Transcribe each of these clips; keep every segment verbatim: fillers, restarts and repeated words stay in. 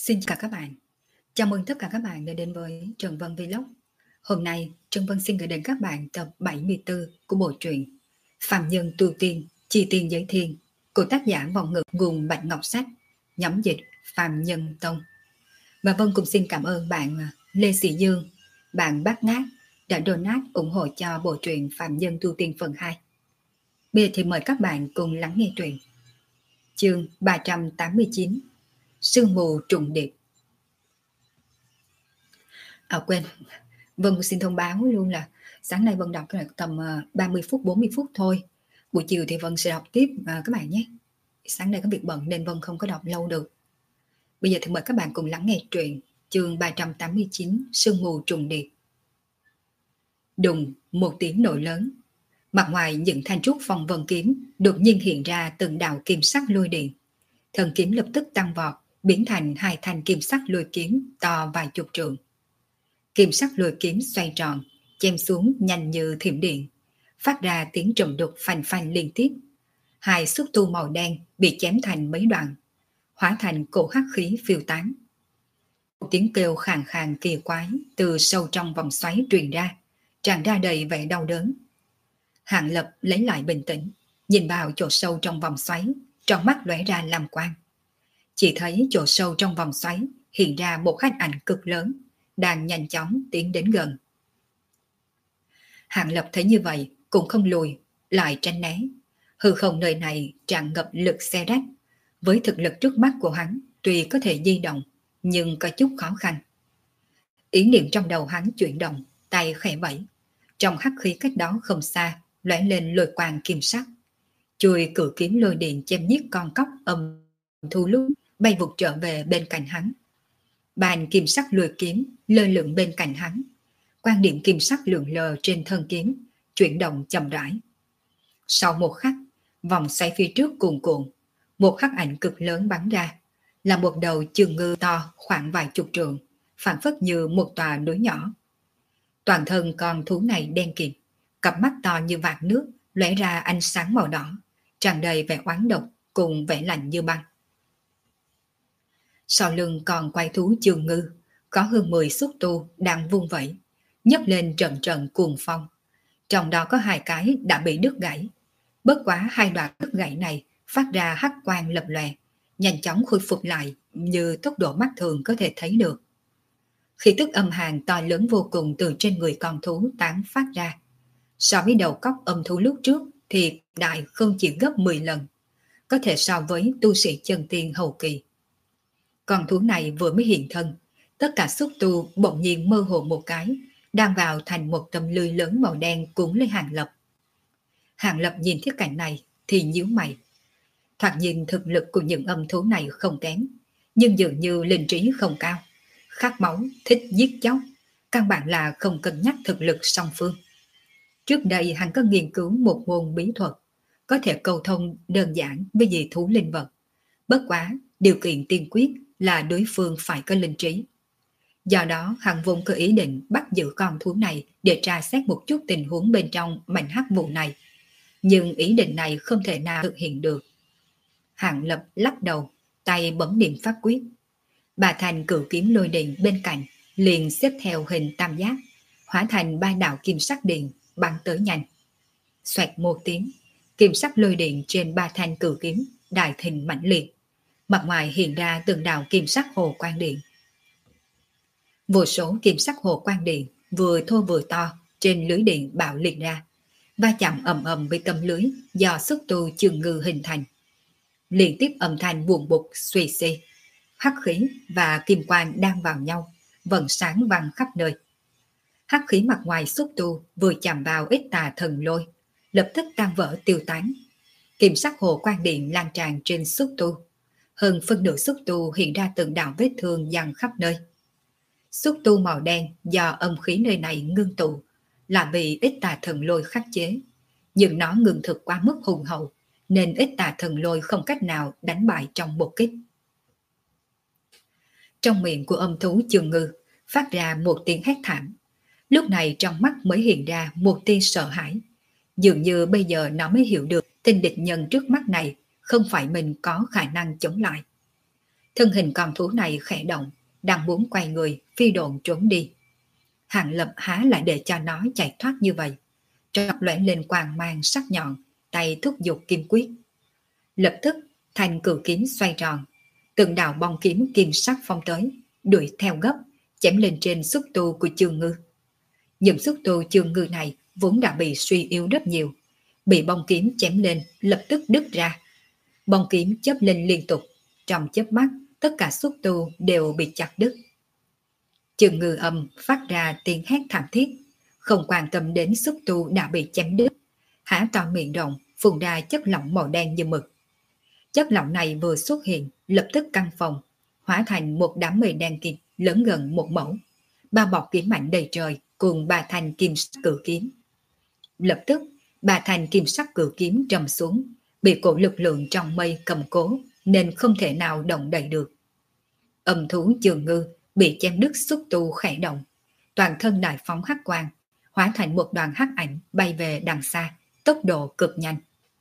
Xin chào các bạn. Chào mừng tất cả các bạn đã đến với Trần Vân Vlog. Hôm nay, Trần Vân xin gửi đến các bạn tập bảy mươi tư của bộ truyện Phàm Nhân Tu Tiên, Chi Tiên Giới Thiên của tác giả Vọng Ngực nguồn Bạch Ngọc Sách, nhóm dịch Phàm Nhân Tông. Và Vân cũng xin cảm ơn bạn Lê Sĩ Dương, bạn Bát Ngát đã donate ủng hộ cho bộ truyện Phàm Nhân Tu Tiên phần hai. Bây giờ thì mời các bạn cùng lắng nghe truyện. Chương ba trăm tám mươi chín, Sương mù trùng điệp. À quên, Vân xin thông báo luôn là sáng nay Vân đọc tầm ba mươi phút, bốn mươi phút thôi. Buổi chiều thì Vân sẽ đọc tiếp à, các bạn nhé. Sáng nay có việc bận nên Vân không có đọc lâu được. Bây giờ thì mời các bạn cùng lắng nghe truyện chương ba trăm tám mươi chín, Sương mù trùng điệp. Đùng, một tiếng nổ lớn. Mặt ngoài những thanh trúc phong vân kiếm đột nhiên hiện ra từng đạo kim sắc lôi điện. Thần kiếm lập tức tăng vọt, biến thành hai thanh kim sắc lôi kiếm to vài chục trượng. Kim sắc lôi kiếm xoay tròn, chém xuống nhanh như thiểm điện, phát ra tiếng trầm đục phanh phanh liên tiếp. Hai xúc tu màu đen bị chém thành mấy đoạn, hóa thành cổ hắc khí phiêu tán. Một tiếng kêu khàn khàn kỳ quái từ sâu trong vòng xoáy truyền ra, tràn ra đầy vẻ đau đớn. Hạng Lập lấy lại bình tĩnh, nhìn vào chỗ sâu trong vòng xoáy, trong mắt lóe ra lam quang. Chỉ thấy chỗ sâu trong vòng xoáy hiện ra một khách ảnh cực lớn, đang nhanh chóng tiến đến gần. Hạng Lập thấy như vậy cũng không lùi, lại tránh né. Hư không nơi này tràn ngập lực xe rách. Với thực lực trước mắt của hắn, tuy có thể di động, nhưng có chút khó khăn. Ý niệm trong đầu hắn chuyển động, tay khẽ vẫy. Trong hắc khí cách đó không xa, lóe lên lôi quang kim sắc. Chui cử kiếm lôi điện chém giết con cóc âm thu lúc bay vụt trở về bên cạnh hắn. Bàn kim sắc lôi kiếm lơ lửng bên cạnh hắn. Quan điểm kim sắc lượn lờ trên thân kiếm, chuyển động chậm rãi. Sau một khắc, vòng xoay phía trước cuồn cuộn, một hắc ảnh cực lớn bắn ra, là một đầu trường ngư to khoảng vài chục trượng, phản phất như một tòa núi nhỏ. Toàn thân con thú này đen kịt, cặp mắt to như vạc nước, lóe ra ánh sáng màu đỏ, tràn đầy vẻ oán độc cùng vẻ lạnh như băng. Sau lưng còn quay thú trường ngư, có hơn mười xúc tu đang vung vẩy, nhấc lên trận trận cuồng phong. Trong đó có hai cái đã bị đứt gãy. Bất quá hai đoạn đứt gãy này phát ra hắc quang lập lòe, nhanh chóng khôi phục lại như tốc độ mắt thường có thể thấy được. Khí tức âm hàn to lớn vô cùng từ trên người con thú tán phát ra. So với đầu cóc âm thú lúc trước thì đại không chỉ gấp mười lần, có thể so với tu sĩ chân tiên hậu kỳ. Con thú này vừa mới hiện thân, tất cả xúc tu bỗng nhiên mơ hồ một cái, đang vào thành một tấm lưới lớn màu đen cuốn lấy Hạng Lập. Hạng Lập nhìn thấy cảnh này thì nhíu mày. Thoạt nhìn thực lực của những âm thú này không kém, nhưng dường như linh trí không cao, khát máu, thích giết chóc, căn bản là không cân nhắc thực lực song phương. Trước đây hắn có nghiên cứu một môn bí thuật, có thể cầu thông đơn giản với dị thú linh vật. Bất quá, điều kiện tiên quyết là đối phương phải có linh trí. Do đó, hắn vốn có ý định bắt giữ con thú này để tra xét một chút tình huống bên trong mảnh hắc vụ này. Nhưng ý định này không thể nào thực hiện được. Hạng Lập lắc đầu, tay bấm niệm pháp quyết. Bà thành cửu kiếm lôi điện bên cạnh liền xếp theo hình tam giác, hóa thành ba đạo kim sắc điện bắn tới nhanh. Xoẹt một tiếng, kim sắc lôi điện trên ba thanh cửu kiếm đại thịnh mãnh liệt. Mặt ngoài hiện ra từng đạo kim sắc hồ quang điện. Vô số kim sắc hồ quang điện vừa thô vừa to trên lưới điện bạo liệt ra, va chạm ầm ầm với tấm lưới do xúc tu trường ngư hình thành. Liên tiếp âm thanh buồn bực suy xì, hắc khí và kim quang đang vào nhau, vầng sáng văng khắp nơi. Hắc khí mặt ngoài xúc tu vừa chạm vào ít tà thần lôi, lập tức tan vỡ tiêu tán. Kim sắc hồ quang điện lan tràn trên xúc tu. Hơn phân nửa xúc tu hiện ra từng đạo vết thương dằn khắp nơi. Xúc tu màu đen do âm khí nơi này ngưng tụ là bị ít tà thần lôi khắc chế, nhưng nó ngưng thực quá mức hùng hậu nên ít tà thần lôi không cách nào đánh bại trong một kích. Trong miệng của âm thú trường ngư phát ra một tiếng hét thảm. Lúc này trong mắt mới hiện ra một tia sợ hãi. Dường như bây giờ nó mới hiểu được tên địch nhân trước mắt này không phải mình có khả năng chống lại. Thân hình con thú này khẽ động, đang muốn quay người, phi độn trốn đi. Hàng Lập há lại để cho nó chạy thoát như vậy. Trọc lóe lên quang mang sắc nhọn, tay thúc giục kim quyết. Lập tức, thanh cửu kiếm xoay tròn, từng đạo bong kiếm kim sắc phong tới, đuổi theo gấp, chém lên trên xúc tu của Chương Ngư. Những xúc tu Chương Ngư này vốn đã bị suy yếu rất nhiều, bị bong kiếm chém lên lập tức đứt ra. Bong kiếm chớp lên liên tục, trong chớp mắt tất cả xúc tu đều bị chặt đứt. Chương Ngư âm phát ra tiếng hét thảm thiết, không quan tâm đến xúc tu đã bị chém đứt, há to miệng rộng phun ra chất lỏng màu đen như mực. Chất lỏng này vừa xuất hiện, lập tức căn phòng, hóa thành một đám mây đen kịt lớn gần một mẫu, ba bọc kiếm mạnh đầy trời cùng ba thanh kim sắc cự kiếm. Lập tức, ba thanh kim sắc cự kiếm trầm xuống, bị cổ lực lượng trong mây cầm cố nên không thể nào động đậy được. Âm thú Chương Ngư bị chém đứt xúc tu khẽ động, toàn thân đại phóng hắc quang, hóa thành một đoàn hắc ảnh bay về đằng xa, tốc độ cực nhanh.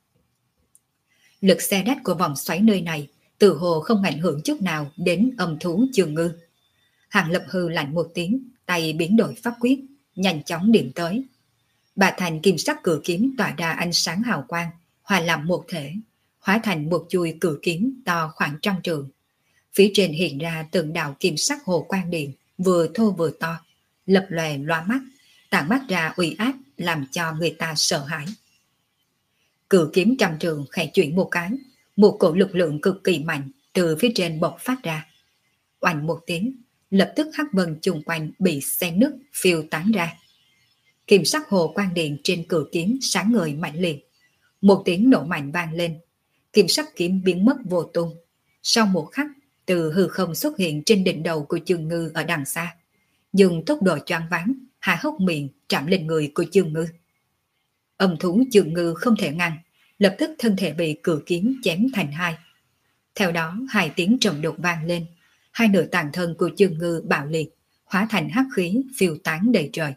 Lực xe đách của vòng xoáy nơi này tự hồ không ảnh hưởng chút nào đến âm thú Chương Ngư. Hàng Lập hư lạnh một tiếng, tay biến đổi pháp quyết, nhanh chóng điểm tới. Bà thành kim sắc cự kiếm tỏa ra ánh sáng hào quang, hòa làm một thể, hóa thành một chuôi cự kiếm to khoảng trăm trượng. Phía trên hiện ra từng đạo kim sắc hồ quang điện, vừa thô vừa to, lập lòe loa mắt, tản mắt ra uy áp làm cho người ta sợ hãi. Cự kiếm trăm trường khẽ chuyển một cái, một cổ lực lượng cực kỳ mạnh từ phía trên bộc phát ra. Oanh một tiếng, lập tức hắc vân chung quanh bị xé nứt phiêu tán ra. Kim sắc hồ quang điện trên cự kiếm sáng ngời mạnh liệt. Một tiếng nổ mạnh vang lên, kim sắc kiếm biến mất vô tung. Sau một khắc, từ hư không xuất hiện trên đỉnh đầu của Chương Ngư ở đằng xa, dùng tốc độ choáng váng, hạ hốc miệng chạm lên người của Chương Ngư. Âm thú Chương Ngư không thể ngăn, lập tức thân thể bị cự kiếm chém thành hai. Theo đó hai tiếng trầm đột vang lên, hai nửa tàn thân của Chương Ngư bạo liệt, hóa thành hắc khí phiêu tán đầy trời.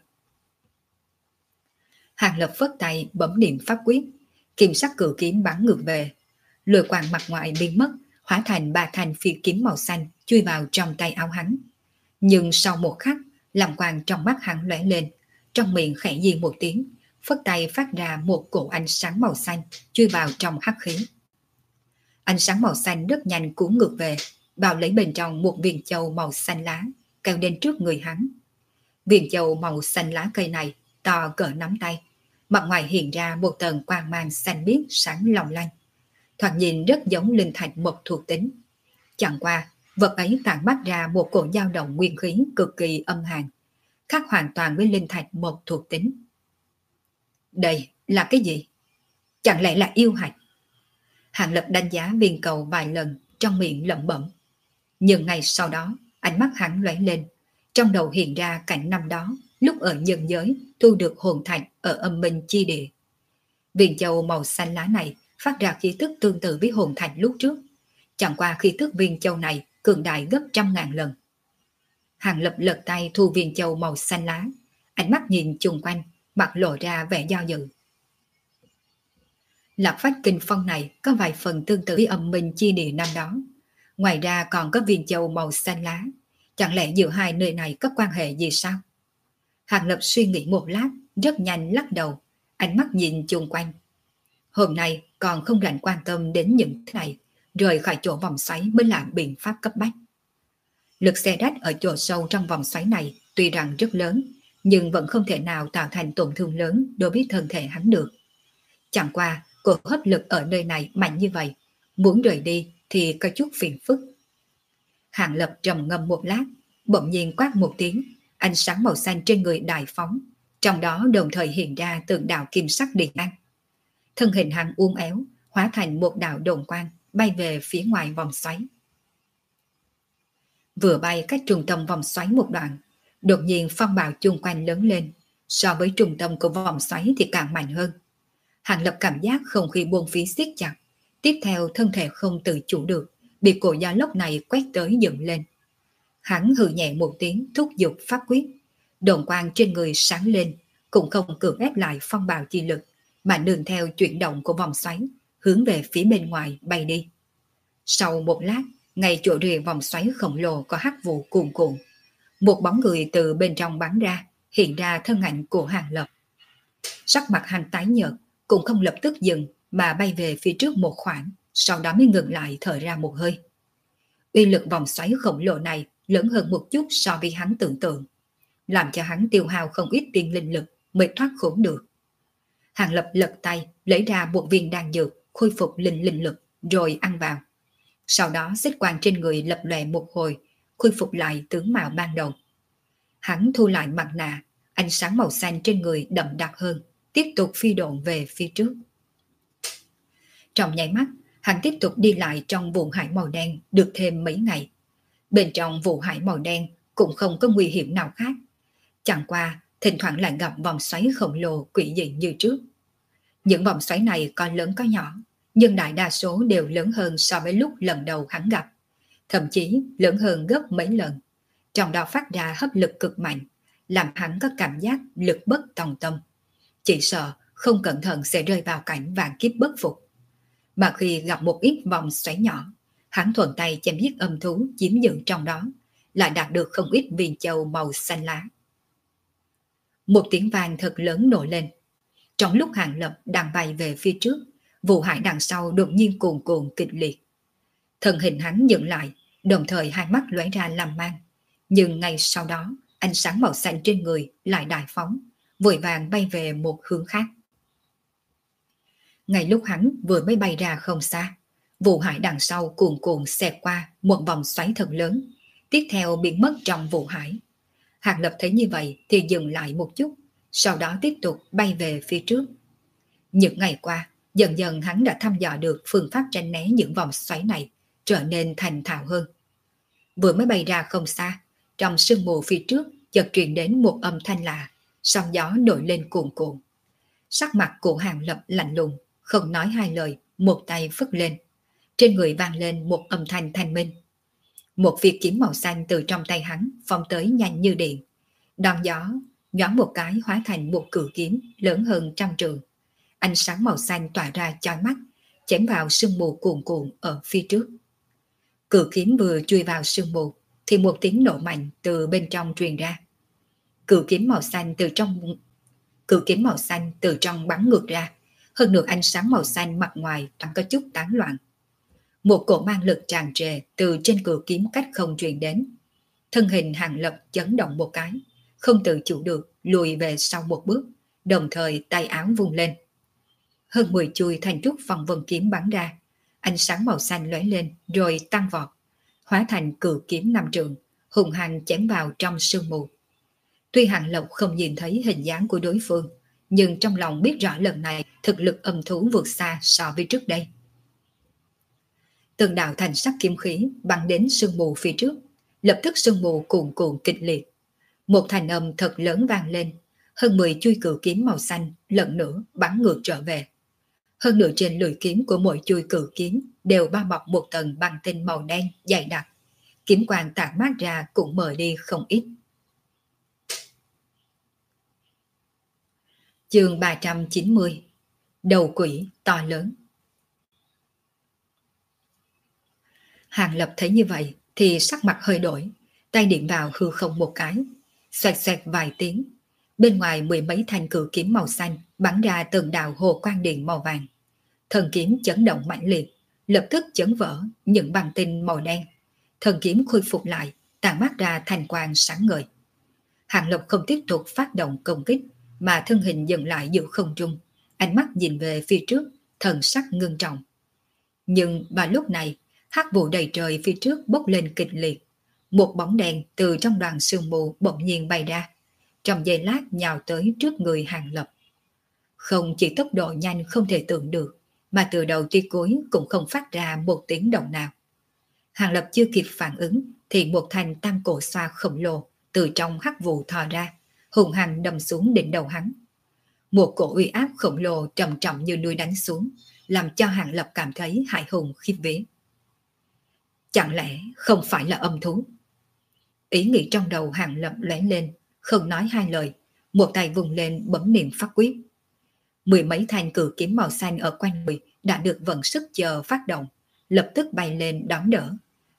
Hàng Lập phất tay bấm niệm pháp quyết, kim sắc cự kiếm bắn ngược về, lôi quang mặt ngoài biến mất, hóa thành ba thanh phi kiếm màu xanh chui vào trong tay áo hắn. Nhưng sau một khắc, làm quang trong mắt hắn lóe lên, trong miệng khẽ di một tiếng, phất tay phát ra một cổ ánh sáng màu xanh chui vào trong hắc khí. Ánh sáng màu xanh rất nhanh cuốn ngược về, bao lấy bên trong một viên châu màu xanh lá, kéo đến trước người hắn. Viên châu màu xanh lá cây này to cỡ nắm tay, mặt ngoài hiện ra một tầng quang mang xanh biếc sáng long lanh, thoạt nhìn rất giống linh thạch mộc thuộc tính. Chẳng qua, vật ấy tản mắt ra một cổ dao động nguyên khí cực kỳ âm hàn, khác hoàn toàn với linh thạch mộc thuộc tính. Đây là cái gì? Chẳng lẽ là yêu hạch? Hàng Lập đánh giá viên cầu vài lần, trong miệng lẩm bẩm. Nhưng ngay sau đó, ánh mắt hắn lóe lên, trong đầu hiện ra cảnh năm đó, lúc ở nhân giới thu được hồn thạch ở âm minh chi địa. Viên châu màu xanh lá này phát ra khí tức tương tự với hồn thạch lúc trước, chẳng qua khí tức viên châu này cường đại gấp trăm ngàn lần. Hàng Lập lật tay thu viên châu màu xanh lá, ánh mắt nhìn chung quanh, mặt lộ ra vẻ do dự. Lạc phách kinh phong này có vài phần tương tự với âm minh chi địa năm đó. Ngoài ra còn có viên châu màu xanh lá. Chẳng lẽ giữa hai nơi này có quan hệ gì sao? Hàng Lập suy nghĩ một lát, rất nhanh lắc đầu, ánh mắt nhìn chung quanh. Hôm nay còn không rảnh quan tâm đến những thứ này, rời khỏi chỗ vòng xoáy mới là biện pháp cấp bách. Lực xe đách ở chỗ sâu trong vòng xoáy này tuy rằng rất lớn, nhưng vẫn không thể nào tạo thành tổn thương lớn đối với thân thể hắn được. Chẳng qua, cổ hấp lực ở nơi này mạnh như vậy, muốn rời đi thì có chút phiền phức. Hàng Lập trầm ngâm một lát, bỗng nhiên quát một tiếng, ánh sáng màu xanh trên người đại phóng, trong đó đồng thời hiện ra từng đạo kim sắc điện năng. Thân hình hắn uốn éo, hóa thành một đạo đồn quang, bay về phía ngoài vòng xoáy. Vừa bay cách trung tâm vòng xoáy một đoạn, đột nhiên phong bạo chung quanh lớn lên, so với trung tâm của vòng xoáy thì càng mạnh hơn. Hàng Lập cảm giác không khí buông phí siết chặt, tiếp theo thân thể không tự chủ được, bị cổ gió lốc này quét tới dựng lên. Hắn hừ nhẹ một tiếng thúc giục pháp quyết, đồn quang trên người sáng lên, cũng không cưỡng ép lại phong bạo chi lực, mà nương theo chuyển động của vòng xoáy, hướng về phía bên ngoài bay đi. Sau một lát, Ngay chỗ rìa vòng xoáy khổng lồ có hắc vụ cuồn cuộn, một bóng người từ bên trong bắn ra, hiện ra thân ảnh của Hàng Lập. Sắc mặt hắn tái nhợt, cũng không lập tức dừng mà bay về phía trước một khoảng, sau đó mới ngừng lại thở ra một hơi. Uy lực vòng xoáy khổng lồ này lớn hơn một chút so với hắn tưởng tượng, làm cho hắn tiêu hao không ít tiền linh lực mới thoát khốn được. Hàng Lập lật tay lấy ra một viên đan dược khôi phục linh linh lực rồi ăn vào. Sau đó xích quang trên người lập lòe một hồi, khôi phục lại tướng mạo ban đầu. Hắn thu lại mặt nạ, ánh sáng màu xanh trên người đậm đặc hơn, tiếp tục phi độn về phía trước. Trong nháy mắt, hắn tiếp tục đi lại trong vụ hải màu đen được thêm mấy ngày. Bên trong vụ hải màu đen cũng không có nguy hiểm nào khác. Chẳng qua, thỉnh thoảng lại gặp vòng xoáy khổng lồ quỷ dị như trước. Những vòng xoáy này có lớn có nhỏ, nhưng đại đa số đều lớn hơn so với lúc lần đầu hắn gặp. Thậm chí lớn hơn gấp mấy lần. Trong đó phát ra hấp lực cực mạnh, làm hắn có cảm giác lực bất tòng tâm. Chỉ sợ không cẩn thận sẽ rơi vào cảnh vạn kiếp bất phục. Mà khi gặp một ít vòng xoáy nhỏ, hắn thuận tay chém giết âm thú chiếm giữ trong đó, lại đạt được không ít viên châu màu xanh lá. Một tiếng vang thật lớn nổi lên. Trong lúc Hàng Lập đang bay về phía trước, vụ hải đằng sau đột nhiên cuồn cuộn kịch liệt. Thân hình hắn dựng lại, đồng thời hai mắt lóe ra làm mang. Nhưng ngay sau đó, ánh sáng màu xanh trên người lại đại phóng, vội vàng bay về một hướng khác. Ngay lúc hắn vừa mới bay ra không xa, vụ hải đằng sau cuồn cuộn xẹt qua một vòng xoáy thật lớn, tiếp theo biến mất trong vụ hải. Hàng Lập thấy như vậy thì dừng lại một chút, sau đó tiếp tục bay về phía trước. Những ngày qua, dần dần hắn đã thăm dò được phương pháp tránh né những vòng xoáy này, trở nên thành thạo hơn. Vừa mới bay ra không xa, trong sương mù phía trước chợt truyền đến một âm thanh lạ, sóng gió nổi lên cuồn cuộn. Sắc mặt của Hàng Lập lạnh lùng, không nói hai lời, một tay phất lên. Trên người vang lên một âm thanh thanh minh. Một việt kiếm màu xanh từ trong tay hắn phóng tới nhanh như điện. Đòn gió nhoáng một cái hóa thành một cự kiếm lớn hơn trăm trượng. Ánh sáng màu xanh tỏa ra chói mắt, chém vào sương mù cuồn cuộn ở phía trước. Cự kiếm vừa chui vào sương mù thì một tiếng nổ mạnh từ bên trong truyền ra. Cự kiếm màu xanh từ trong cự kiếm màu xanh từ trong bắn ngược ra, hơn nữa ánh sáng màu xanh mặt ngoài đang có chút tán loạn. Một cổ mang lực tràn trề từ trên cự kiếm cách không truyền đến. Thân hình Hàng Lập chấn động một cái, không tự chủ được lùi về sau một bước, đồng thời tay áo vung lên. Hơn mười chuôi thành trúc phong vân kiếm bắn ra, ánh sáng màu xanh lóe lên rồi tăng vọt, hóa thành cự kiếm năm trượng, hùng hăng chém vào trong sương mù. Tuy Hàng Lập không nhìn thấy hình dáng của đối phương, nhưng trong lòng biết rõ lần này thực lực âm thú vượt xa so với trước đây. Từng đạo thành sắc kiếm khí bắn đến sương mù phía trước, lập tức sương mù cuồn cuộn kịch liệt. Một thành âm thật lớn vang lên, hơn mười chuôi cự kiếm màu xanh lần nữa bắn ngược trở về. Hơn nữa trên lưỡi kiếm của mỗi chuôi cự kiếm đều bao bọc một tầng băng tinh màu đen dày đặc. Kiếm quang tản mát ra cũng mờ đi không ít. Chương ba trăm chín mươi. Đầu quỷ to lớn. Hàng Lập thấy như vậy thì sắc mặt hơi đổi, tay điểm vào hư không một cái, xoẹt xoẹt vài tiếng. Bên ngoài mười mấy thanh cự kiếm màu xanh bắn ra từng đạo hồ quang điện màu vàng. Thần kiếm chấn động mãnh liệt, lập tức chấn vỡ những băng tinh màu đen. Thần kiếm khôi phục lại, tản mát ra thành quang sáng ngời. Hàng Lập không tiếp tục phát động công kích, mà thân hình dừng lại giữa không trung, ánh mắt nhìn về phía trước, thần sắc ngưng trọng. Nhưng vào lúc này, hắc vụ đầy trời phía trước bốc lên kịch liệt. Một bóng đèn từ trong đoàn sương mù bỗng nhiên bay ra, trong giây lát nhào tới trước người Hàng Lập. Không chỉ tốc độ nhanh không thể tưởng được, mà từ đầu tới cuối cũng không phát ra một tiếng động nào. Hàng Lập chưa kịp phản ứng thì một thanh tam cổ xoa khổng lồ từ trong hắc vụ thò ra, hùng hăng đâm xuống đỉnh đầu hắn. Một cổ uy áp khổng lồ trầm trọng như núi đánh xuống, làm cho Hàng Lập cảm thấy hãi hùng khiếp vía. Chẳng lẽ không phải là âm thú? Ý nghĩ trong đầu Hàng Lập lóe lên, không nói hai lời, một tay vùng lên bấm niệm pháp quyết. Mười mấy thanh cự kiếm màu xanh ở quanh người đã được vận sức chờ phát động, lập tức bay lên đón đỡ.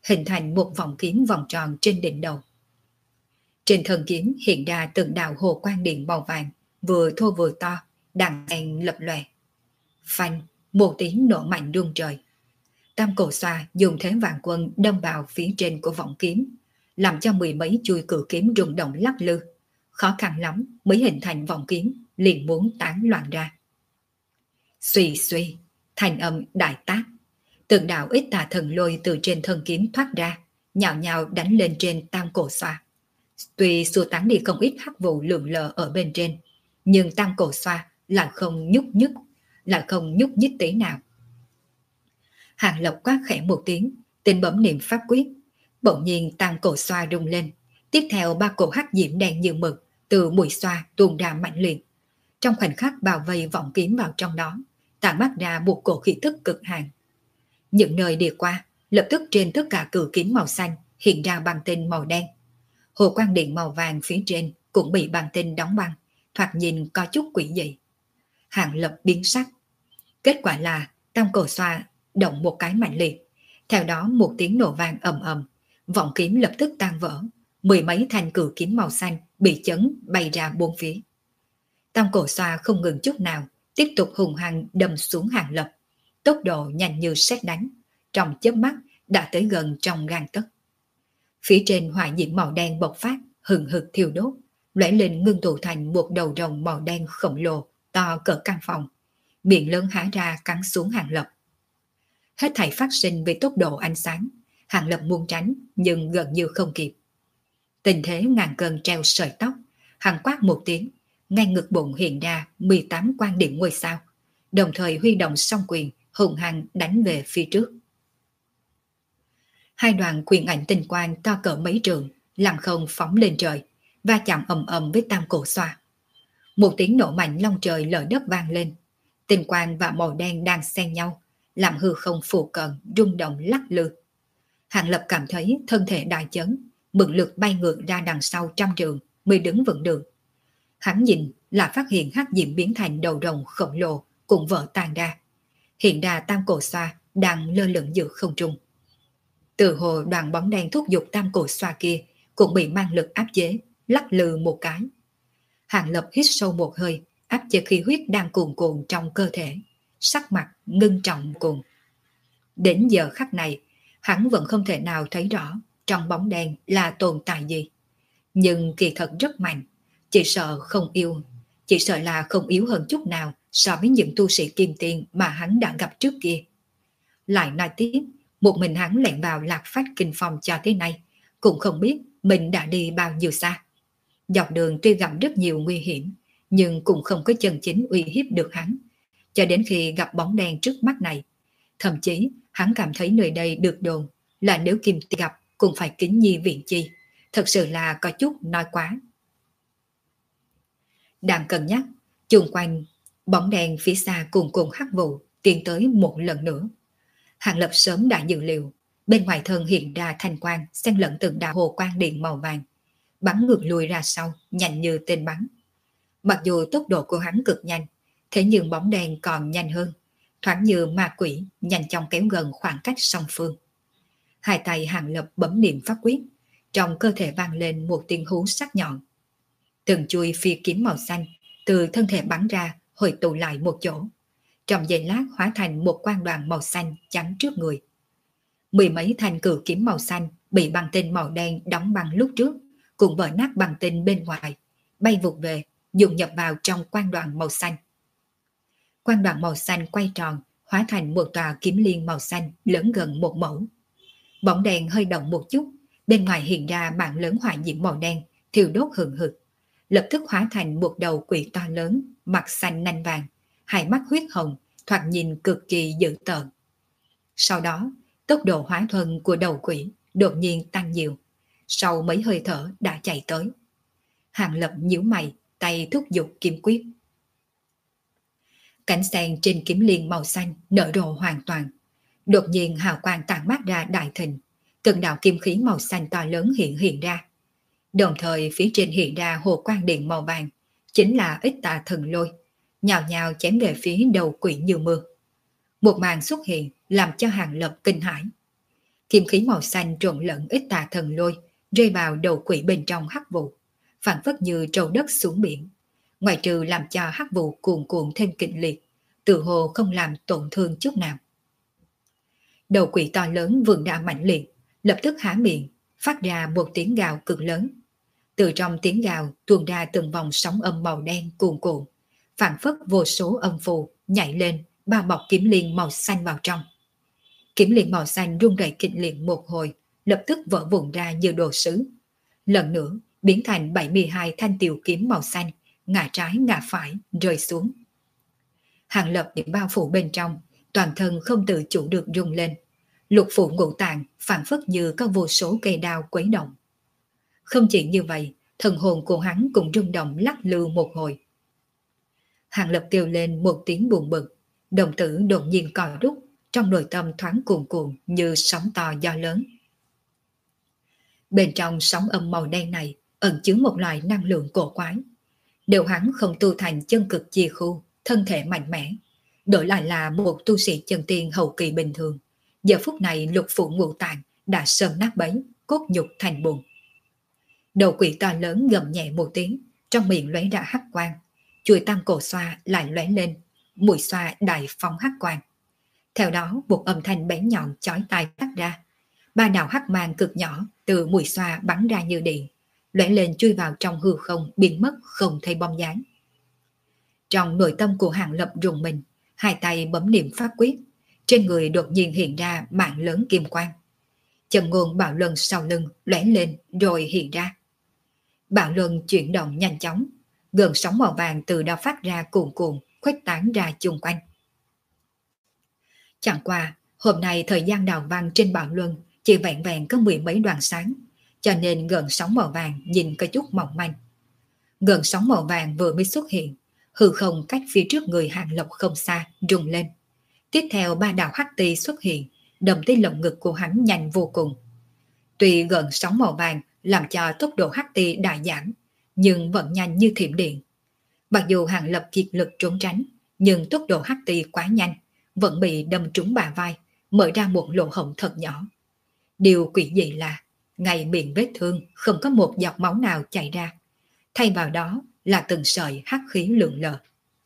hình thành một vòng kiếm vòng tròn trên đỉnh đầu. Trên thân kiếm hiện ra từng đạo hồ quang điện màu vàng, vừa thô vừa to, đằng đèn lập lòe. Phanh, một tiếng nổ mạnh rung trời. Tam Cổ Xoa dùng thế vạn quân đâm vào phía trên của vòng kiếm, làm cho mười mấy chuôi cự kiếm rung động lắc lư. Khó khăn lắm mới hình thành vòng kiếm, liền muốn tán loạn ra. Suy suy, thành âm đại tác. Từng đạo ít tà thần lôi từ trên thân kiếm thoát ra, nhào nhào đánh lên trên Tam Cổ Xoa. Tuy xua tán đi không ít hắc vụ lượn lờ ở bên trên, nhưng Tam Cổ Xoa lại không nhúc nhích, lại không nhúc nhích tí nào. Hàng Lập quát khẽ một tiếng, tinh bấm niệm pháp quyết, bỗng nhiên Tam Cổ Xoa rung lên, tiếp theo ba cổ hắc diễm đen như mực từ mũi xoa tuôn ra mạnh liệt, trong khoảnh khắc bao vây vòng kiếm vào trong đó, tản mát ra một cổ khí tức cực hạn. Những nơi đi qua, lập tức trên tất cả cự kiếm màu xanh hiện ra băng tinh màu đen. Hồ quang điện màu vàng phía trên cũng bị băng tinh đóng băng, thoạt nhìn có chút quỷ dị. Hàng Lập biến sắc. Kết quả là Tam Cổ Xoa động một cái mạnh liệt, theo đó một tiếng nổ vang ầm ầm, vòng kiếm lập tức tan vỡ, mười mấy thanh cự kiếm màu xanh bị chấn bay ra bốn phía. Tam Cổ Xoa không ngừng chút nào, tiếp tục hùng hăng đâm xuống Hàng Lập, tốc độ nhanh như sét đánh, trong chớp mắt đã tới gần trong gang tấc. Phía trên hỏa diễm màu đen bộc phát, hừng hực thiêu đốt, lóe lên ngưng tụ thành một đầu rồng màu đen khổng lồ, to cỡ căn phòng, miệng lớn há ra cắn xuống Hàng Lập. Hết thảy phát sinh với tốc độ ánh sáng, Hàng Lập muốn tránh nhưng gần như không kịp. Tình thế ngàn cân treo sợi tóc, hắn quát một tiếng, ngay ngực bụng hiện ra mười tám quan điểm ngôi sao, đồng thời huy động song quyền hùng hăng đánh về phía trước. Hai đoàn quyền ảnh tinh quang to cỡ mấy trường, làm không phóng lên trời, va chạm ầm ầm với Tam Cổ Xoa. Một tiếng nổ mạnh long trời lở đất vang lên, tinh quang và màu đen đang xen nhau, làm hư không phù cận rung động lắc lư. Hàng Lập cảm thấy thân thể đại chấn, mượn lực bay ngược ra đằng sau trăm trường mới đứng vững được. Hắn nhìn là phát hiện hắc diễm biến thành đầu rồng khổng lồ cũng vỡ tan ra. Hiện ra Tam Cổ Xoa đang lơ lửng giữa không trung. Từ hồ đoàn bóng đen thúc giục Tam Cổ Xoa kia cũng bị mang lực áp chế, lắc lư một cái. Hàng Lập hít sâu một hơi, áp chế khí huyết đang cuồn cuộn trong cơ thể, sắc mặt ngưng trọng cùng. Đến giờ khắc này, hắn vẫn không thể nào thấy rõ trong bóng đen là tồn tại gì. Nhưng kỳ thật rất mạnh, chỉ sợ không yêu, chỉ sợ là không yếu hơn chút nào so với những tu sĩ kim tiên mà hắn đã gặp trước kia. Lại nói tiếp, một mình hắn lẻn vào Lạc Phách Kinh Phong cho tới nay, cũng không biết mình đã đi bao nhiêu xa. Dọc đường tuy gặp rất nhiều nguy hiểm, nhưng cũng không có chân chính uy hiếp được hắn. Cho đến khi gặp bóng đen trước mắt này, thậm chí hắn cảm thấy nơi đây được đồn là nếu kim tiên gặp cũng phải kính nhi viện chi, thật sự là có chút nói quá. Đang cân nhắc, chung quanh bóng đen phía xa cùng cùng hắc vụ tiến tới một lần nữa. Hàng Lập sớm đã dự liệu, bên ngoài thân hiện ra thanh quang xen lẫn từng đạo hồ quang điện màu vàng, bắn ngược lùi ra sau, nhanh như tên bắn. Mặc dù tốc độ của hắn cực nhanh, thế nhưng bóng đen còn nhanh hơn, thoáng như ma quỷ nhanh chóng kéo gần khoảng cách song phương. Hai tay Hàng Lập bấm niệm pháp quyết, trong cơ thể vang lên một tiếng hú sắc nhọn. Từng chuôi phi kiếm màu xanh từ thân thể bắn ra, hội tụ lại một chỗ, trong giây lát hóa thành một quang đoàn màu xanh chắn trước người. Mười mấy thanh cự kiếm màu xanh bị băng tinh màu đen đóng băng lúc trước, cùng vỡ nát băng tinh bên ngoài, bay vụt về, dùng nhập vào trong quang đoàn màu xanh. Quang đoàn màu xanh quay tròn, hóa thành một tòa kiếm liên màu xanh lớn gần một mẫu. Bóng đèn hơi động một chút, bên ngoài hiện ra mạng lớn hỏa diễm màu đen, thiêu đốt hừng hực, lập tức hóa thành một đầu quỷ to lớn, mặt xanh nanh vàng, hai mắt huyết hồng, thoạt nhìn cực kỳ dữ tợn. Sau đó, tốc độ hóa thuần của đầu quỷ đột nhiên tăng nhiều, sau mấy hơi thở đã chạy tới. Hàng Lập nhíu mày, tay thúc giục kiếm quyết. Cánh sen trên kiếm liên màu xanh nở rộ hoàn toàn. Đột nhiên hào quang tản mát ra đại thịnh, từng đạo kim khí màu xanh to lớn hiện hiện ra. Đồng thời phía trên hiện ra hồ quang điện màu vàng, chính là ít tà thần lôi, nhào nhào chém về phía đầu quỷ như mưa. Một màn xuất hiện làm cho Hàng Lập kinh hãi. Kim khí màu xanh trộn lẫn ít tà thần lôi rơi vào đầu quỷ bên trong hắc vụ, phản phất như trâu đất xuống biển. Ngoài trừ làm cho hắc vụ cuồn cuộn thêm kịch liệt, tự hồ không làm tổn thương chút nào. Đầu quỷ to lớn vươn ra mạnh liệt, lập tức há miệng, phát ra một tiếng gào cực lớn. Từ trong tiếng gào tuôn ra từng vòng sóng âm màu đen cuồn cuộn, phản phất vô số âm phù nhảy lên, bao bọc kiếm liên màu xanh vào trong. Kiếm liên màu xanh rung rẩy kịch liệt một hồi, lập tức vỡ vụn ra như đồ sứ. Lần nữa biến thành bảy mươi hai thanh tiểu kiếm màu xanh, ngả trái ngả phải rơi xuống. Hàng Lập bị bao phủ bên trong, toàn thân không tự chủ được rung lên. Lục phủ ngũ tạng phản phất như có vô số cây đao quấy động. Không chỉ như vậy, thần hồn của hắn cũng rung động lắc lư một hồi. Hàng Lập kêu lên một tiếng buồn bực, đồng tử đột nhiên co rút, trong nội tâm thoáng cuồn cuộn như sóng to gió lớn. Bên trong sóng âm màu đen này ẩn chứa một loại năng lượng cổ quái. Nếu hắn không tu thành chân cực chi khu, thân thể mạnh mẽ, đổi lại là một tu sĩ chân tiên hậu kỳ bình thường, giờ phút này lục phủ ngũ tạng đã sờn nát bấy, cốt nhục thành bùn. Đầu quỷ to lớn gầm nhẹ một tiếng, trong miệng lóe ra hắc quang, chuôi tam cổ xoa lại lóe lên, mũi xoa đại phóng hắc quang. Theo đó một âm thanh bén nhọn chói tai phát ra, ba đạo hắc mang cực nhỏ từ mũi xoa bắn ra như điện, lóe lên chui vào trong hư không, biến mất không thấy bóng dáng. Trong nội tâm của Hàng Lập rùng mình, hai tay bấm niệm pháp quyết, trên người đột nhiên hiện ra mạng lớn kim quang. Chân ngôn bạo luân sau lưng lóe lên rồi hiện ra. Bạo luân chuyển động nhanh chóng, gần sóng màu vàng từ đó phát ra cuồn cuộn, khuếch tán ra chung quanh. Chẳng qua, hôm nay thời gian đào văn trên bạo luân chỉ vẹn vẹn có mười mấy đoàn sáng, cho nên gần sóng màu vàng nhìn có chút mỏng manh. Gần sóng màu vàng vừa mới xuất hiện, hư không cách phía trước người Hàng Lập không xa, rung lên. Tiếp theo ba đạo hắc ti xuất hiện, đâm tới lồng ngực của hắn nhanh vô cùng. Tuy gần sóng màu vàng làm cho tốc độ hắc ti đại giảm, nhưng vẫn nhanh như thiểm điện. Mặc dù Hàng Lập kiệt lực trốn tránh, nhưng tốc độ hắc ti quá nhanh, vẫn bị đâm trúng bả vai, mở ra một lỗ hổng thật nhỏ. Điều quỷ dị là, ngay miệng vết thương không có một giọt máu nào chảy ra, thay vào đó là từng sợi hắc khí lượn lờ.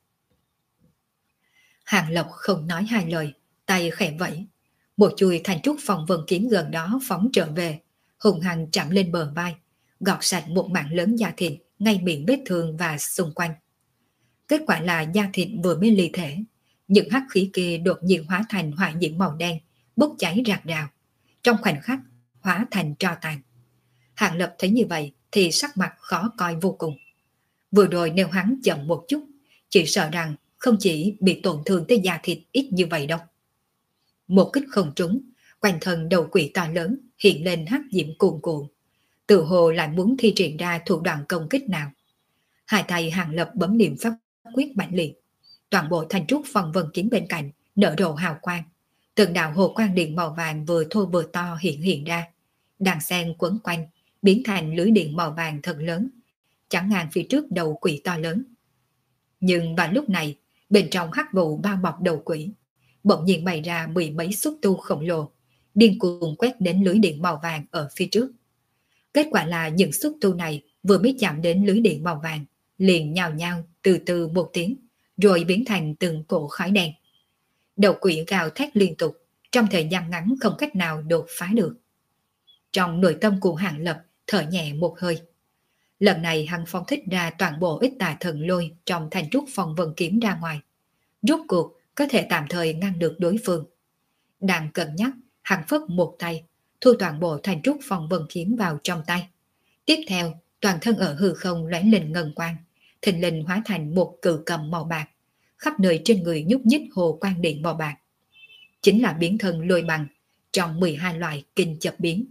Hàng Lập không nói hai lời, tay khẽ vẫy, một chuôi thành trúc phòng vân kiếm gần đó phóng trở về, hùng hăng chạm lên bờ vai, gọt sạch một mảng lớn da thịt ngay miệng vết thương và xung quanh. Kết quả là da thịt vừa mới ly thể, những hắc khí kia đột nhiên hóa thành hỏa diễm màu đen, bốc cháy rạc rào, trong khoảnh khắc hóa thành tro tàn. Hàng Lập thấy như vậy thì sắc mặt khó coi vô cùng. Vừa rồi nếu hắn chậm một chút, chỉ sợ rằng không chỉ bị tổn thương tới da thịt ít như vậy đâu. Một kích không trúng, quanh thân đầu quỷ to lớn hiện lên hắc diễm cuồn cuộn, tự hồ lại muốn thi triển ra thủ đoạn công kích nào. Hai tay Hàng Lập bấm niệm pháp quyết mạnh liệt, toàn bộ thanh trúc phong vân kiếm bên cạnh nở rộ hào quang, từng đạo hồ quang điện màu vàng vừa thô vừa to hiện hiện ra, đàn sen quấn quanh, biến thành lưới điện màu vàng thật lớn, chắn ngang phía trước đầu quỷ to lớn. Nhưng vào lúc này, bên trong hắc vụ bao bọc đầu quỷ, bỗng nhiên bày ra mười mấy xúc tu khổng lồ, điên cuồng quét đến lưới điện màu vàng ở phía trước. Kết quả là những xúc tu này vừa mới chạm đến lưới điện màu vàng, liền nhào nhào từ từ một tiếng, rồi biến thành từng cổ khói đen. Đầu quỷ gào thét liên tục, trong thời gian ngắn không cách nào đột phá được. Trong nội tâm của Hàng Lập thở nhẹ một hơi. Lần này hắn phóng thích ra toàn bộ ít tà thần lôi trong thanh trúc phong vân kiếm ra ngoài. Rốt cuộc có thể tạm thời ngăn được đối phương. Đang cân nhắc, hắn phất một tay, thu toàn bộ thanh trúc phong vân kiếm vào trong tay. Tiếp theo, toàn thân ở hư không lóe lên ngân quang, thình lình hóa thành một cự cầm màu bạc, khắp nơi trên người nhúc nhích hồ quang điện màu bạc. Chính là biến thân lôi bằng trong mười hai loại kinh chập biến.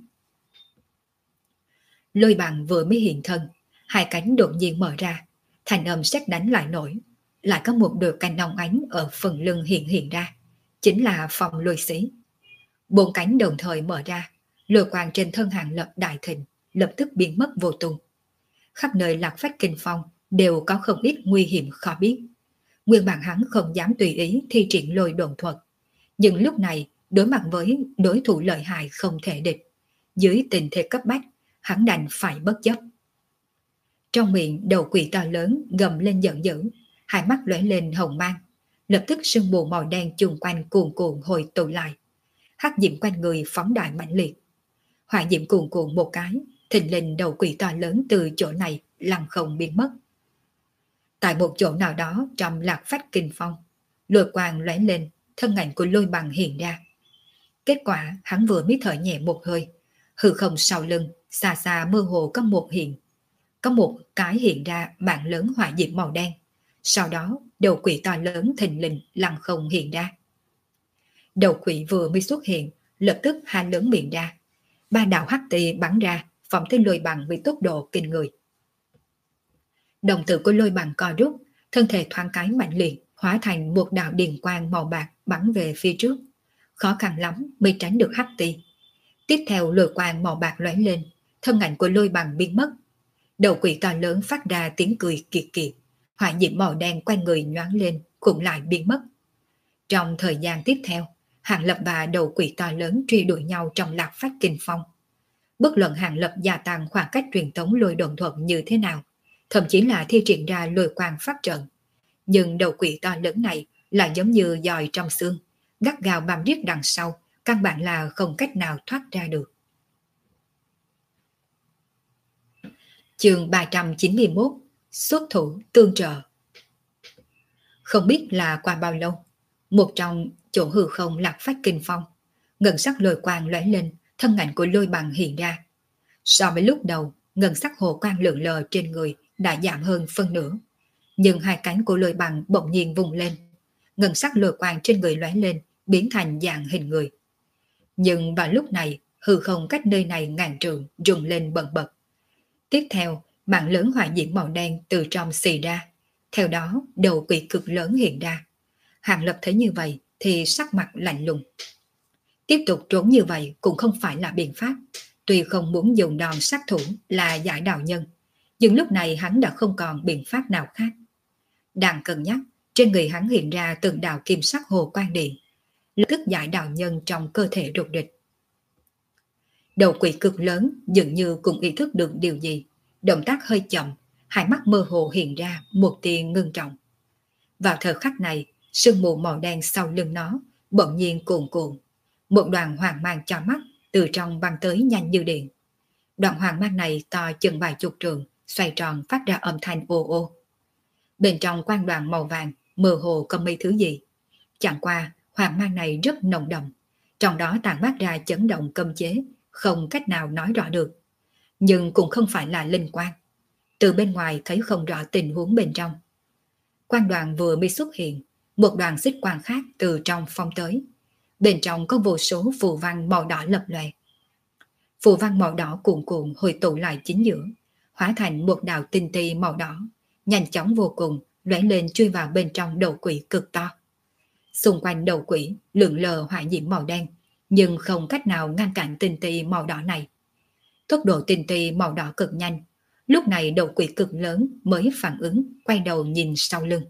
Lôi bằng vừa mới hiện thân, hai cánh đột nhiên mở ra, thành âm sét đánh lại nổi, lại có một đôi cánh óng ánh ở phần lưng hiện hiện ra, chính là phong lôi xí. Bốn cánh đồng thời mở ra, lôi quang trên thân Hàng Lập đại thịnh, lập tức biến mất vô tung. Khắp nơi lạc phách kinh phong đều có không ít nguy hiểm khó biết. Nguyên bản hắn không dám tùy ý thi triển lôi đồn thuật, nhưng lúc này đối mặt với đối thủ lợi hại không thể địch. Dưới tình thế cấp bách, hắn đành phải bất chấp. Trong miệng đầu quỷ to lớn gầm lên giận dữ, hai mắt lóe lên hồng mang, lập tức sương mù màu đen chung quanh cuồn cuộn hồi tụ lại. Hắc diễm quanh người phóng đại mãnh liệt. Hỏa diễm cuồn cuộn một cái, thình lình đầu quỷ to lớn từ chỗ này lăng không biến mất. Tại một chỗ nào đó trong Lạc Phách Kinh Phong, lôi quang lóe lên, thân ảnh của Lôi Bằng hiện ra. Kết quả hắn vừa mới thở nhẹ một hơi, hư không sau lưng xa xa mơ hồ có một hiện có một cái hiện ra mạng lớn hỏa diễm màu đen. Sau đó đầu quỷ to lớn thình lình lăng không hiện ra. Đầu quỷ vừa mới xuất hiện, lập tức há lớn miệng ra, ba đạo hắc tì bắn ra, phóng tới Lôi Bằng với tốc độ kinh người. Đồng tử của Lôi Bằng co rút, thân thể thoáng cái mạnh liệt, hóa thành một đạo điện quang màu bạc bắn về phía trước. Khó khăn lắm mới tránh được hắc tì. Tiếp theo lôi quang màu bạc lóe lên, thân ảnh của Lôi Bằng biến mất. Đầu quỷ to lớn phát ra tiếng cười kiệt kiệt, hỏa diễm màu đen quanh người nhoáng lên, cũng lại biến mất. Trong thời gian tiếp theo, Hàng Lập và đầu quỷ to lớn truy đuổi nhau trong Lạc Phách Kinh Phong. Bất luận Hàng Lập gia tăng khoảng cách truyền thống lôi đồn thuật như thế nào, thậm chí là thi triển ra lôi quang pháp trận, nhưng đầu quỷ to lớn này là giống như giòi trong xương, gắt gao bám riết đằng sau, căn bản là không cách nào thoát ra được. Chương ba trăm chín mươi mốt, xuất thủ tương trợ. Không biết là qua bao lâu, một trong chỗ hư không Lạc Phách Kinh Phong, ngân sắc lôi quang lóe lên, thân ảnh của Lôi Bằng hiện ra. So với lúc đầu, ngân sắc hồ quang lượn lờ trên người đã giảm hơn phân nửa, nhưng hai cánh của Lôi Bằng bỗng nhiên vùng lên, ngân sắc lôi quang trên người lóe lên, biến thành dạng hình người. Nhưng vào lúc này, hư không cách nơi này ngàn trượng rung lên bần bật. Tiếp theo, mạng lớn hỏa diễm màu đen từ trong xì ra, theo đó đầu quỷ cực lớn hiện ra. Hàng Lập thấy như vậy thì sắc mặt lạnh lùng. Tiếp tục trốn như vậy cũng không phải là biện pháp. Tuy không muốn dùng đòn sát thủ là giải đạo nhân, nhưng lúc này hắn đã không còn biện pháp nào khác. Đang cân nhắc, trên người hắn hiện ra từng đạo kim sắc hồ quang điện, lập tức giải đạo nhân trong cơ thể rụt địch. Đầu quỷ cực lớn dường như cũng ý thức được điều gì, động tác hơi chậm, hai mắt mơ hồ hiện ra một tia ngưng trọng. Vào thời khắc này, sương mù màu đen sau lưng nó bỗng nhiên cuồn cuộn, một đoàn hoàng mang cho mắt từ trong băng tới nhanh như điện. Đoạn hoàng mang này to chừng vài chục trượng, xoay tròn phát ra âm thanh ô ô. Bên trong quang đoàn màu vàng mơ hồ có mấy thứ gì, chẳng qua hoàng mang này rất nồng đậm, trong đó tàn mát ra chấn động cấm chế, không cách nào nói rõ được, nhưng cũng không phải là linh quang. Từ bên ngoài thấy không rõ tình huống bên trong. Quang đoàn vừa mới xuất hiện, một đoàn xích quang khác từ trong phong tới. Bên trong có vô số phù văn màu đỏ lập lòe. Phù văn màu đỏ cuồn cuộn hồi tụ lại chính giữa, hóa thành một đạo tinh ti màu đỏ, nhanh chóng vô cùng, lóe lên chui vào bên trong đầu quỷ cực to. Xung quanh đầu quỷ lượn lờ hỏa diễm màu đen, nhưng không cách nào ngăn cản tinh ti màu đỏ này. Tốc độ tinh ti màu đỏ cực nhanh, lúc này đầu quỷ cực lớn mới phản ứng, quay đầu nhìn sau lưng.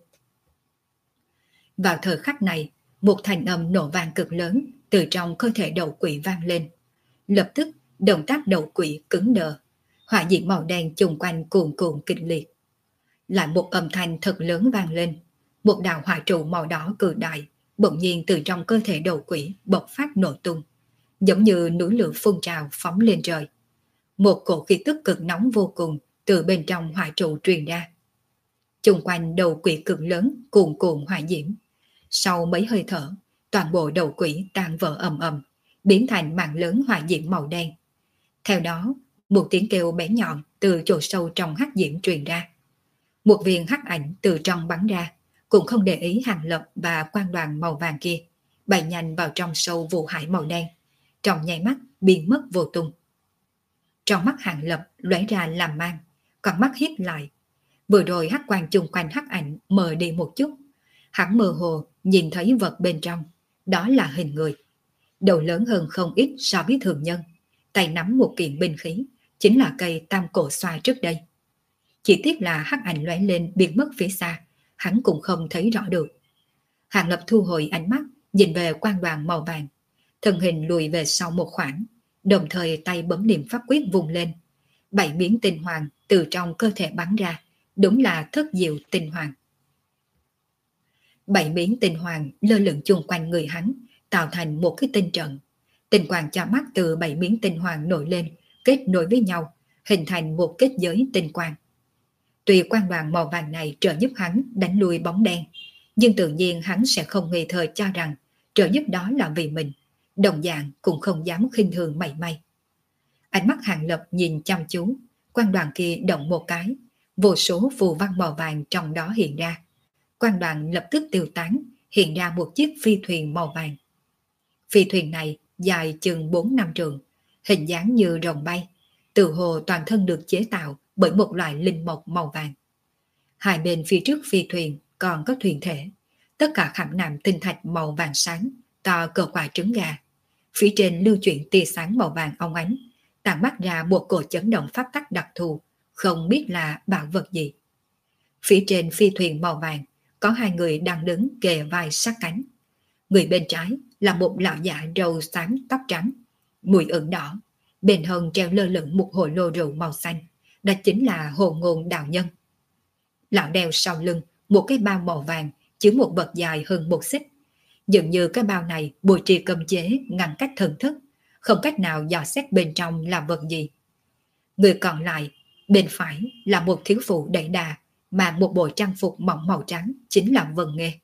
Vào thời khắc này, một thanh âm nổ vang cực lớn từ trong cơ thể đầu quỷ vang lên. Lập tức, động tác đầu quỷ cứng đờ, hỏa diễm màu đen chung quanh cuồn cuộn kịch liệt. Lại một âm thanh thật lớn vang lên, một đạo hỏa trụ màu đỏ cự đại bỗng nhiên từ trong cơ thể đầu quỷ bộc phát nổ tung, giống như núi lửa phun trào phóng lên trời. Một cổ khí tức cực nóng vô cùng từ bên trong hỏa trụ truyền ra. Chung quanh đầu quỷ cực lớn cuồn cuộn hỏa diễm. Sau mấy hơi thở, toàn bộ đầu quỷ tan vỡ ầm ầm, biến thành mảng lớn hỏa diễm màu đen. Theo đó, một tiếng kêu bé nhọn từ chỗ sâu trong hắc diễm truyền ra. Một viên hắc ảnh từ trong bắn ra, cũng không để ý Hàng Lập và quang đoàn màu vàng kia, bay nhanh vào trong sâu vụ hải màu đen, trong nháy mắt biến mất vô tung. Trong mắt Hàng Lập lóe ra làm mang, con mắt híp lại. Vừa rồi hắc quang chung quanh hắc ảnh mờ đi một chút, hắn mơ hồ nhìn thấy vật bên trong, đó là hình người. Đầu lớn hơn không ít so với thường nhân, tay nắm một kiện binh khí, chính là cây tam cổ xoài trước đây. Chỉ tiếc là hắc ảnh lóe lên biến mất phía xa, hắn cũng không thấy rõ được. Hàng Lập thu hồi ánh mắt, nhìn về quang đoàn màu vàng, thân hình lùi về sau một khoảng, đồng thời tay bấm niệm pháp quyết vùng lên. Bảy miếng tinh hoàng từ trong cơ thể bắn ra, đúng là thất diệu tinh hoàng. Bảy miếng tinh hoàng lơ lửng chung quanh người hắn, tạo thành một cái tinh trận. Tinh quang cho mắt từ bảy miếng tinh hoàng nổi lên, kết nối với nhau, hình thành một kết giới tinh quang. Tuy quang đoàn màu vàng này trợ giúp hắn đánh lui bóng đen, nhưng tự nhiên hắn sẽ không nghi thờ cho rằng trợ giúp đó là vì mình, đồng dạng cũng không dám khinh thường mảy may. Ánh mắt Hàng Lập nhìn chăm chú, quang đoàn kia động một cái, vô số phù văn màu vàng trong đó hiện ra. Quang đoàn lập tức tiêu tán, hiện ra một chiếc phi thuyền màu vàng. Phi thuyền này dài chừng bốn năm trượng, hình dáng như rồng bay, tự hồ toàn thân được chế tạo bởi một loại linh mộc màu vàng. Hai bên phía trước phi thuyền còn có thuyền thể, tất cả khảm nạm tinh thạch màu vàng sáng, to cỡ quả trứng gà. Phía trên lưu chuyển tia sáng màu vàng óng ánh, tản mắt ra một cổ chấn động pháp tắc đặc thù, không biết là bảo vật gì. Phía trên phi thuyền màu vàng có hai người đang đứng kề vai sát cánh. Người bên trái là một lão giả râu xám tóc trắng, mũi ửng đỏ, bên hông treo lơ lửng một hồ lô rượu màu xanh, đó chính là Hồ Ngôn đạo nhân. Lão đeo sau lưng một cái bao màu vàng chứa một vật dài hơn một xích. Dường như cái bao này bùi trì cấm chế ngăn cách thần thức, không cách nào dò xét bên trong là vật gì. Người còn lại, bên phải là một thiếu phụ đẩy đà, mà một bộ trang phục mỏng màu trắng chính là Vân Nghê.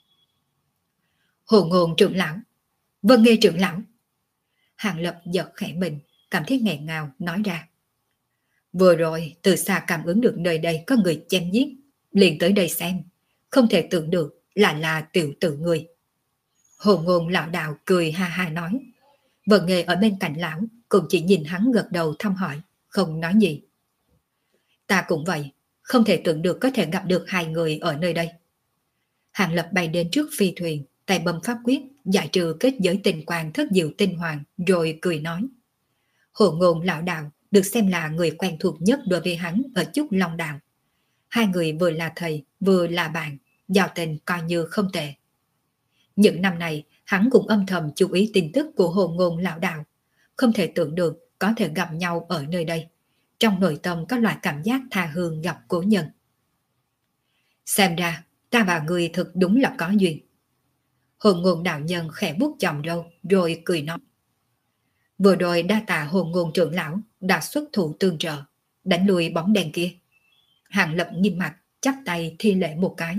Hồ Ngôn trưởng lão, Vân Nghê trưởng lão. Hàng Lập giật khẽ mình, cảm thấy nghẹn ngào nói ra. Vừa rồi từ xa cảm ứng được nơi đây có người chém giết, liền tới đây xem, không thể tưởng được là là tiểu tử người. Hồ Ngôn lão đạo cười ha ha nói. Vân Nghê ở bên cạnh lão cũng chỉ nhìn hắn gật đầu thăm hỏi, không nói gì. Ta cũng vậy, không thể tưởng được có thể gặp được hai người ở nơi đây. Hàng Lập bay đến trước phi thuyền, tay bấm pháp quyết, giải trừ kết giới tinh quang thất diệu tinh hoàng, rồi cười nói. Hồ Ngôn lão đạo được xem là người quen thuộc nhất đối với hắn ở Trúc Long Đạo. Hai người vừa là thầy, vừa là bạn, giao tình coi như không tệ. Những năm này, hắn cũng âm thầm chú ý tin tức của Hồ Ngôn lão đạo, không thể tưởng được có thể gặp nhau ở nơi đây. Trong nội tâm có loại cảm giác tha hương gặp cố nhân. Xem ra, ta và người thực đúng là có duyên. Hồ Ngôn đạo nhân khẽ vuốt chòm râu, rồi cười nói. Vừa rồi đa tạ Hồ Ngôn trưởng lão đã xuất thủ tương trợ, đánh lùi bóng đèn kia. Hàng Lập nghiêm mặt, chắp tay thi lễ một cái.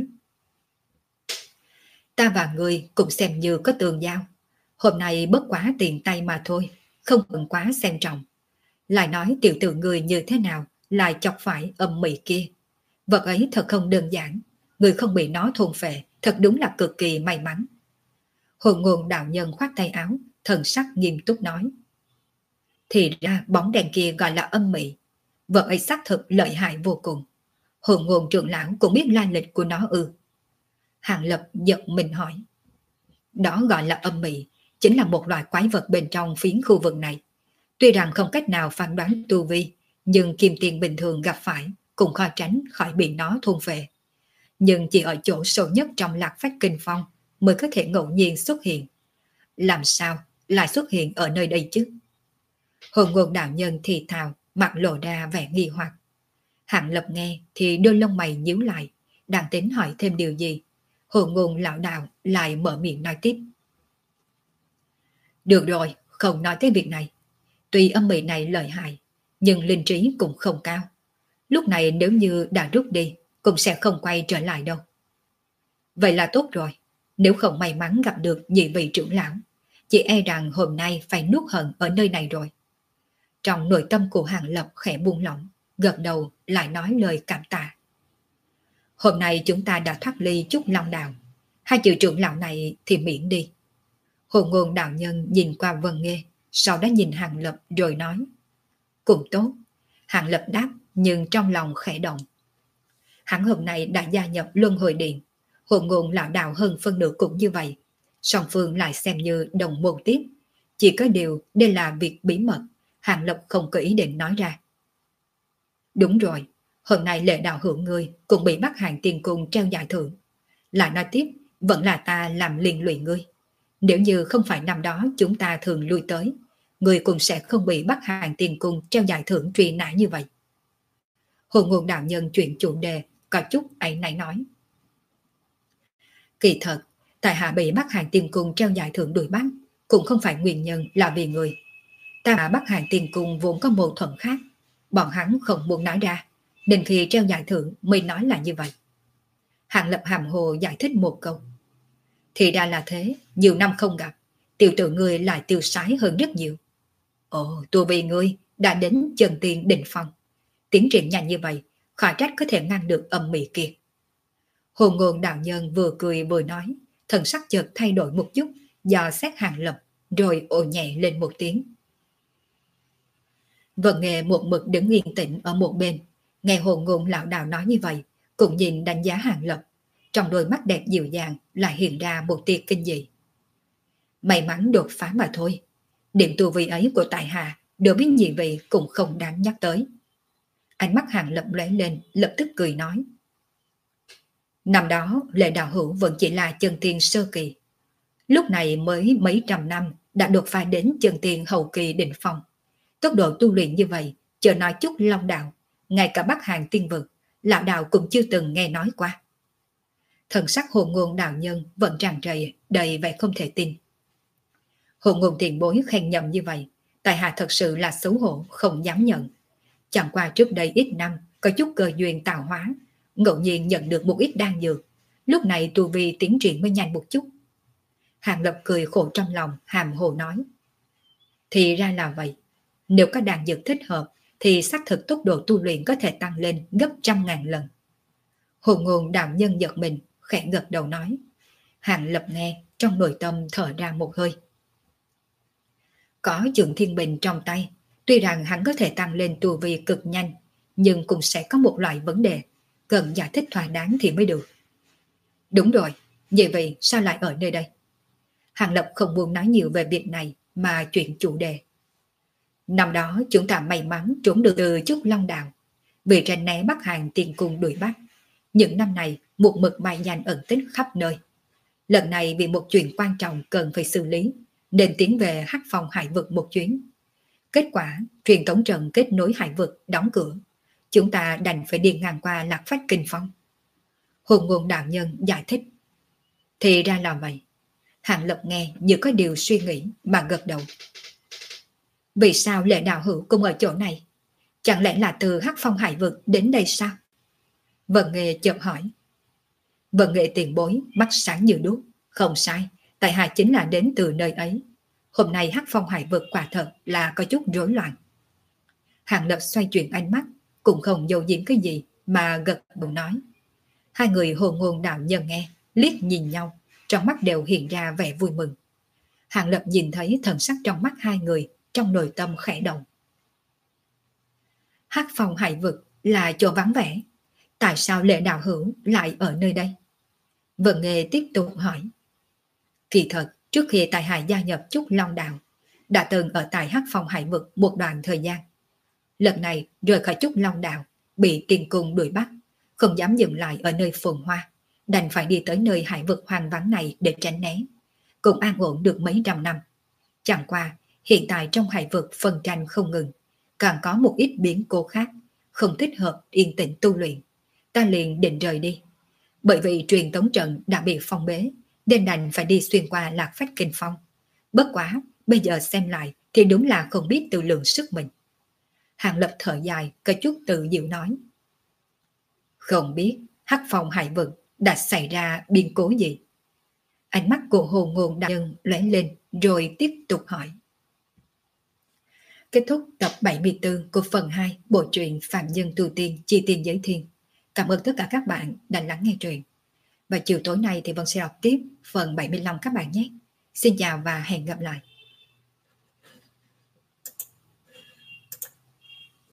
Ta và người cũng xem như có tường giao. Hôm nay bất quá tiền tay mà thôi, không cần quá xem trọng. Lại nói tiểu tử người như thế nào lại chọc phải âm mị kia. Vật ấy thật không đơn giản, người không bị nó thôn phệ, thật đúng là cực kỳ may mắn. Hồ Ngôn đạo nhân khoát tay áo, thần sắc nghiêm túc nói. Thì ra bóng đèn kia gọi là âm mị, vật ấy xác thực lợi hại vô cùng. Hồ Ngôn trưởng lão cũng biết lai lịch của nó ư? Hàng Lập giật mình hỏi. Đó gọi là âm mị, chính là một loại quái vật bên trong phiến khu vực này. Tuy rằng không cách nào phán đoán tu vi, nhưng kim tiền bình thường gặp phải cũng khó tránh khỏi bị nó thôn phệ. Nhưng chỉ ở chỗ sâu nhất trong Lạc Phách Kinh Phong mới có thể ngẫu nhiên xuất hiện. Làm sao lại xuất hiện ở nơi đây chứ? Hồ Ngôn đạo nhân thì thào, mặt lộ ra vẻ nghi hoặc. Hạng Lập nghe thì đôi lông mày nhíu lại, đang tính hỏi thêm điều gì. Hồ Ngôn lão đạo lại mở miệng nói tiếp. Được rồi, không nói tới việc này. Tuy âm mị này lợi hại, nhưng linh trí cũng không cao. Lúc này nếu như đã rút đi, cũng sẽ không quay trở lại đâu. Vậy là tốt rồi, nếu không may mắn gặp được nhị vị trưởng lão, chỉ e rằng hôm nay phải nuốt hận ở nơi này rồi. Trong nội tâm của Hàng Lập khẽ buông lỏng, gật đầu lại nói lời cảm tạ. Hôm nay chúng ta đã thoát ly Trúc Long Đạo, hai chữ trưởng lão này thì miễn đi. Hồ Ngôn đạo nhân nhìn qua Vân Nghê, sau đó nhìn Hàng Lập rồi nói. Cũng tốt. Hàng Lập đáp nhưng trong lòng khẽ động. Hắn hôm nay đã gia nhập Luân Hồi Điện, Hồ Ngôn lão đạo hơn phân nửa cũng như vậy. Song phương lại xem như đồng môn tiếp. Chỉ có điều đây là việc bí mật, Hàng Lập không có ý định nói ra. Đúng rồi, hôm nay lệ đạo hưởng ngươi cũng bị bắt Hàng Tiên Cung treo giải thưởng. Lại nói tiếp, vẫn là ta làm liên lụy ngươi. Nếu như không phải năm đó chúng ta thường lui tới, người cũng sẽ không bị Bắc Hàng Tiền Cung treo giải thưởng truy nã như vậy. Hồ Ngôn đạo nhân chuyển chủ đề, có chút áy náy nói. Kỳ thật, tại hạ bị Bắc Hàng Tiền Cung treo giải thưởng đuổi bắt, cũng không phải nguyên nhân là vì người. Ta và Bắc Hàng Tiền Cung vốn có mâu thuẫn khác, bọn hắn không muốn nói ra, nên khi treo giải thưởng mới nói là như vậy. Hàng Lập hàm hồ giải thích một câu. Thì ra là thế, nhiều năm không gặp, tiểu tử ngươi lại tiêu sái hơn rất nhiều. Ồ, tôi vì ngươi đã đến chân tiên đỉnh phong. Tiến triển nhanh như vậy, khỏi trách có thể ngăn được âm mị kia. Hồ Ngôn đạo nhân vừa cười vừa nói, thần sắc chợt thay đổi một chút, dò xét Hàng Lập, rồi ồ nhẹ lên một tiếng. Vân Nghề một mực đứng yên tĩnh ở một bên, nghe Hồ Ngôn lão đạo nói như vậy, cũng nhìn đánh giá Hàng Lập, trong đôi mắt đẹp dịu dàng lại hiện ra một tia kinh dị. May mắn đột phá mà thôi, điểm tu vi ấy của tại hạ đối với nhị vị cũng không đáng nhắc tới. Ánh mắt Hàng Lập lóe lên, lập tức cười nói. Năm đó Lệ Đạo Hữu vẫn chỉ là chân tiên sơ kỳ, lúc này mới mấy trăm năm đã đột phá đến chân tiên hậu kỳ đỉnh phong. Tốc độ tu luyện như vậy, chờ nói chút Long Đạo, ngay cả Bắc Hàng tiên vực, lão đạo cũng chưa từng nghe nói qua. Thần sắc Hồ Ngôn đạo nhân vẫn tràn trề, đầy vẻ không thể tin. Hồ Ngôn tiền bối khen nhầm như vậy, tại hạ thật sự là xấu hổ, không dám nhận. Chẳng qua trước đây ít năm, có chút cơ duyên tạo hóa, ngẫu nhiên nhận được một ít đan dược, lúc này tu vi tiến triển mới nhanh một chút. Hàng Lập cười khổ trong lòng, hàm hồ nói. Thì ra là vậy, nếu có đan dược thích hợp, thì xác thực tốc độ tu luyện có thể tăng lên gấp trăm ngàn lần. Hồ Ngôn đạo nhân giật mình, khẽ gật đầu nói. Hàng Lập nghe, trong nội tâm thở ra một hơi. Có Trường Thiên Bình trong tay, tuy rằng hắn có thể tăng lên tu vi cực nhanh, nhưng cũng sẽ có một loại vấn đề, cần giải thích thỏa đáng thì mới được. Đúng rồi, vậy vậy sao lại ở nơi đây? Hàng Lập không muốn nói nhiều về việc này mà chuyển chủ đề. Năm đó chúng ta may mắn trốn được từ Trúc Long Đạo, vì tránh né Bắc Hàng Tiền Cung đuổi bắt. Những năm này một mực bay nhanh ẩn tích khắp nơi. Lần này vì một chuyện quan trọng cần phải xử lý, nên tiến về Hắc Phong Hải Vực một chuyến. Kết quả, truyền tống trận kết nối hải vực đóng cửa. Chúng ta đành phải đi ngang qua Lạc Phách Kinh Phong. Hồ Ngôn đạo nhân giải thích. Thì ra là vậy. Hàng Lập nghe như có điều suy nghĩ mà gật đầu. Vì sao Lệ Đạo Hữu cũng ở chỗ này? Chẳng lẽ là từ Hắc Phong Hải Vực đến đây sao? Vân Nghề chợt hỏi. Vân Nghề tiền bối, mắt sáng như đuốc. Không sai, tại hạ chính là đến từ nơi ấy. Hôm nay Hắc Phong Hải Vực quả thật là có chút rối loạn. Hàng Lập xoay chuyển ánh mắt, cũng không giấu giếm cái gì mà gật đầu nói. Hai người Hồ Ngôn đạo nhân nghe, liếc nhìn nhau, trong mắt đều hiện ra vẻ vui mừng. Hàng Lập nhìn thấy thần sắc trong mắt hai người, trong nội tâm khẽ động. Hắc Phong Hải Vực là chỗ vắng vẻ, tại sao Lệ Đạo Hữu lại ở nơi đây? Vân Nghề tiếp tục hỏi. Kỳ thật, trước khi tại hạ gia nhập Trúc Long Đạo, đã từng ở tại Hắc Phong Hải Vực một đoạn thời gian. Lần này rời khỏi Trúc Long Đạo, bị Tiền Cung đuổi bắt, không dám dừng lại ở nơi phồn hoa, đành phải đi tới nơi hải vực hoang vắng này để tránh né. Cũng an ổn được mấy trăm năm. Chẳng qua, hiện tại trong hải vực phân tranh không ngừng, càng có một ít biến cố khác, không thích hợp yên tĩnh tu luyện. Ta liền định rời đi. Bởi vì truyền tống trận đã bị phong bế, nên đành phải đi xuyên qua Lạc Phách Kinh Phong. Bất quá, bây giờ xem lại thì đúng là không biết tự lượng sức mình. Hàng Lập thở dài, có chút tự diệu nói. Không biết Hắc Phong Hải Vực đã xảy ra biến cố gì? Ánh mắt của Hồ Ngôn đạo nhân lóe lên rồi tiếp tục hỏi. Kết thúc tập bảy mươi tư của phần hai bộ truyện Phạm Nhân Tu Tiên Chi Tiên Giới Thiên. Cảm ơn tất cả các bạn đã lắng nghe truyện. Và chiều tối nay thì Vân sẽ đọc tiếp phần bảy mươi lăm các bạn nhé. Xin chào và hẹn gặp lại.